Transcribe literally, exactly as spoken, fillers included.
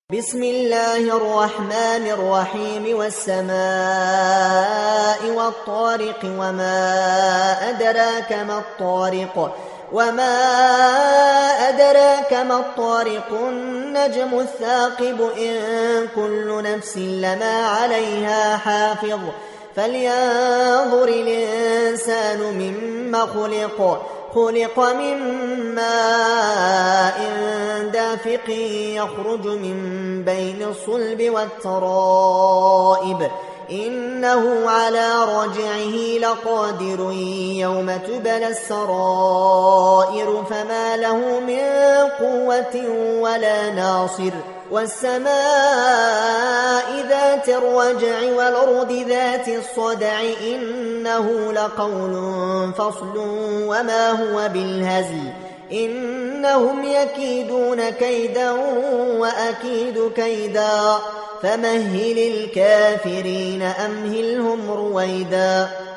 بسم الله الرحمن الرحيم والسماء والطارق وما أدراك ما الطارق وما أدراك ما الطارق النجم الثاقب إن كل نفس لما عليها حافظ فلينظر الإنسان مما خلق خلق من ماء دافق يخرج من بين الصلب والترائب إنه على رجعه لقادر يوم تبلى السرائر فما له من قوة ولا ناصر والسماء ذات الرجع والأرض ذات الصدع إنه لقول فصل وما هو بالهزل إنهم يكيدون كيدا وأكيد كيدا فمهل الكافرين أمهلهم رويدا.